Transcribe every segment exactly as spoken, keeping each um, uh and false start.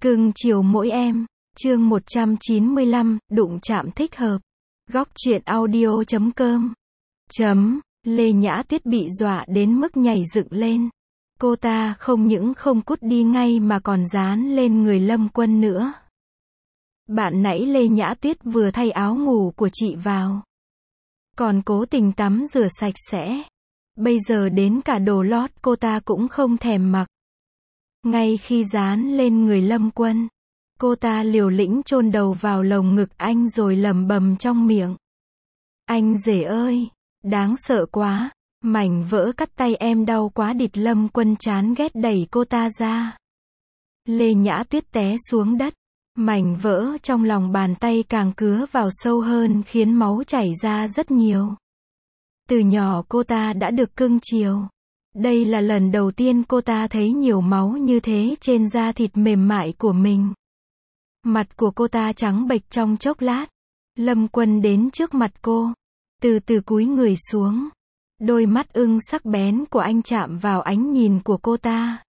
Cưng chiều mỗi em. Chương một trăm chín mươi lăm, đụng chạm thích hợp. Góc truyện audio chấm com. Chấm, Lê Nhã Tuyết bị dọa đến mức nhảy dựng lên. Cô ta không những không cút đi ngay mà còn dán lên người Lâm Quân nữa. Bạn nãy Lê Nhã Tuyết vừa thay áo ngủ của chị vào, còn cố tình tắm rửa sạch sẽ. Bây giờ đến cả đồ lót cô ta cũng không thèm mặc. Ngay khi dán lên người Lâm Quân, cô ta liều lĩnh chôn đầu vào lồng ngực anh rồi lẩm bẩm trong miệng. Anh rể ơi, đáng sợ quá, mảnh vỡ cắt tay em đau quá địt. Lâm Quân chán ghét đẩy cô ta ra. Lê Nhã Tuyết té xuống đất, mảnh vỡ trong lòng bàn tay càng cứa vào sâu hơn khiến máu chảy ra rất nhiều. Từ nhỏ cô ta đã được cưng chiều. Đây là lần đầu tiên cô ta thấy nhiều máu như thế trên da thịt mềm mại của mình. Mặt của cô ta trắng bệch trong chốc lát. Lâm Quân đến trước mặt cô, từ từ cúi người xuống. Đôi mắt ưng sắc bén của anh chạm vào ánh nhìn của cô ta.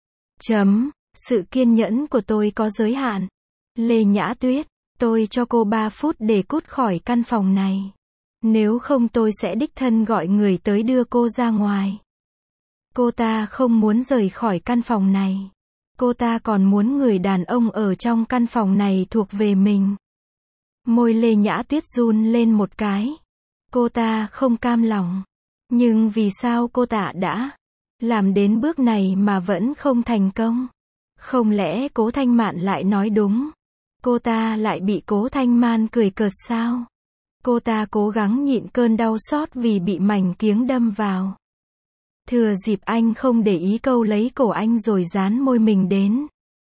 Chấm, sự kiên nhẫn của tôi có giới hạn. Lê Nhã Tuyết, tôi cho cô ba phút để cút khỏi căn phòng này. Nếu không tôi sẽ đích thân gọi người tới đưa cô ra ngoài. Cô ta không muốn rời khỏi căn phòng này. Cô ta còn muốn người đàn ông ở trong căn phòng này thuộc về mình. Môi Lê Nhã Tuyết run lên một cái. Cô ta không cam lòng. Nhưng vì sao cô ta đã làm đến bước này mà vẫn không thành công? Không lẽ Cố Thanh Mạn lại nói đúng? Cô ta lại bị Cố Thanh Man cười cợt sao? Cô ta cố gắng nhịn cơn đau xót vì bị mảnh kiếng đâm vào. Thừa dịp anh không để ý câu lấy cổ anh rồi dán môi mình đến.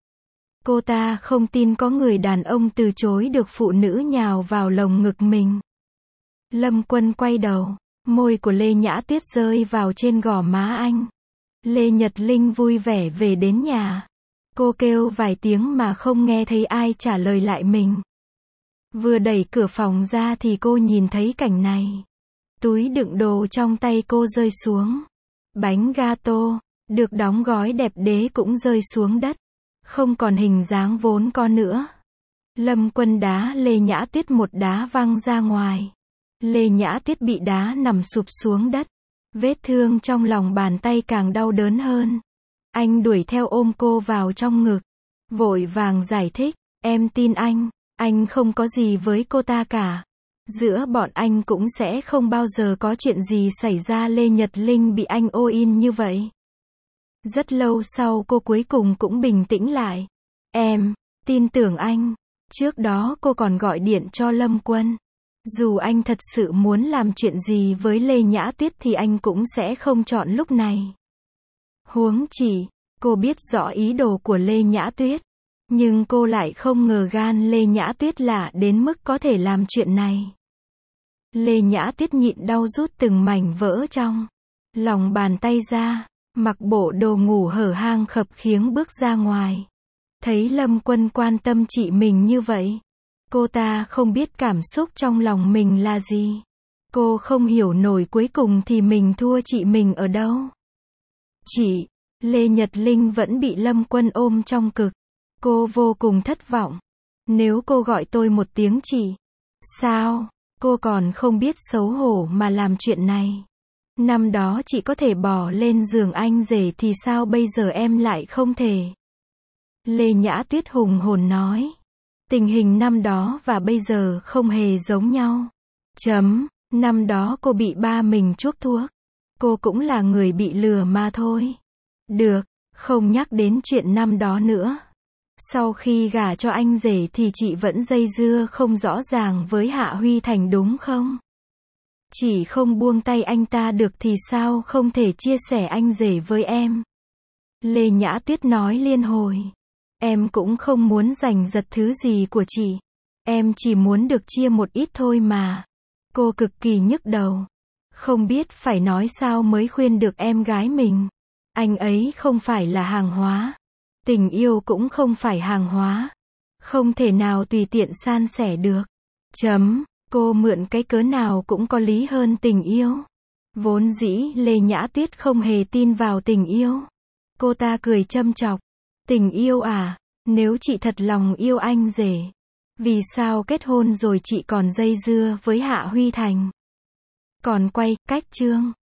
Cô ta không tin có người đàn ông từ chối được phụ nữ nhào vào lồng ngực mình. Lâm Quân quay đầu, môi của Lê Nhã Tuyết rơi vào trên gò má anh. Lê Nhật Linh vui vẻ về đến nhà. Cô kêu vài tiếng mà không nghe thấy ai trả lời lại mình. Vừa đẩy cửa phòng ra thì cô nhìn thấy cảnh này. Túi đựng đồ trong tay cô rơi xuống. Bánh gato, được đóng gói đẹp đẽ cũng rơi xuống đất. Không còn hình dáng vốn có nữa. Lâm Quân đá Lê Nhã Tuyết một đá văng ra ngoài. Lê Nhã Tuyết bị đá nằm sụp xuống đất. Vết thương trong lòng bàn tay càng đau đớn hơn. Anh đuổi theo ôm cô vào trong ngực. Vội vàng giải thích, em tin anh, anh không có gì với cô ta cả. Giữa bọn anh cũng sẽ không bao giờ có chuyện gì xảy ra. Lê Nhật Linh bị anh ô in như vậy. Rất lâu sau cô cuối cùng cũng bình tĩnh lại. Em, tin tưởng anh. Trước đó cô còn gọi điện cho Lâm Quân. Dù anh thật sự muốn làm chuyện gì với Lê Nhã Tuyết thì anh cũng sẽ không chọn lúc này. Huống chỉ, cô biết rõ ý đồ của Lê Nhã Tuyết. Nhưng cô lại không ngờ gan Lê Nhã Tuyết lạ đến mức có thể làm chuyện này. Lê Nhã Tuyết nhịn đau rút từng mảnh vỡ trong lòng bàn tay ra, mặc bộ đồ ngủ hở hang khập khiễng bước ra ngoài. Thấy Lâm Quân quan tâm chị mình như vậy, cô ta không biết cảm xúc trong lòng mình là gì. Cô không hiểu nổi cuối cùng thì mình thua chị mình ở đâu. Chị, Lê Nhật Linh vẫn bị Lâm Quân ôm trong cực. Cô vô cùng thất vọng. Nếu cô gọi tôi một tiếng chị. Sao? Cô còn không biết xấu hổ mà làm chuyện này. Năm đó chị có thể bỏ lên giường anh rể thì sao bây giờ em lại không thể? Lê Nhã Tuyết hùng hồn nói. Tình hình năm đó và bây giờ không hề giống nhau. Chấm, năm đó cô bị ba mình chuốc thuốc. Cô cũng là người bị lừa mà thôi. Được, không nhắc đến chuyện năm đó nữa. Sau khi gả cho anh rể thì chị vẫn dây dưa không rõ ràng với Hạ Huy Thành đúng không? Chỉ không buông tay anh ta được thì sao không thể chia sẻ anh rể với em? Lê Nhã Tuyết nói liên hồi. Em cũng không muốn giành giật thứ gì của chị. Em chỉ muốn được chia một ít thôi mà. Cô cực kỳ nhức đầu. Không biết phải nói sao mới khuyên được em gái mình. Anh ấy không phải là hàng hóa. Tình yêu cũng không phải hàng hóa. Không thể nào tùy tiện san sẻ được. Chấm, cô mượn cái cớ nào cũng có lý hơn tình yêu. Vốn dĩ Lê Nhã Tuyết không hề tin vào tình yêu. Cô ta cười châm chọc. Tình yêu à? Nếu chị thật lòng yêu anh rể, vì sao kết hôn rồi chị còn dây dưa với Hạ Huy Thành? Còn quay, cách chương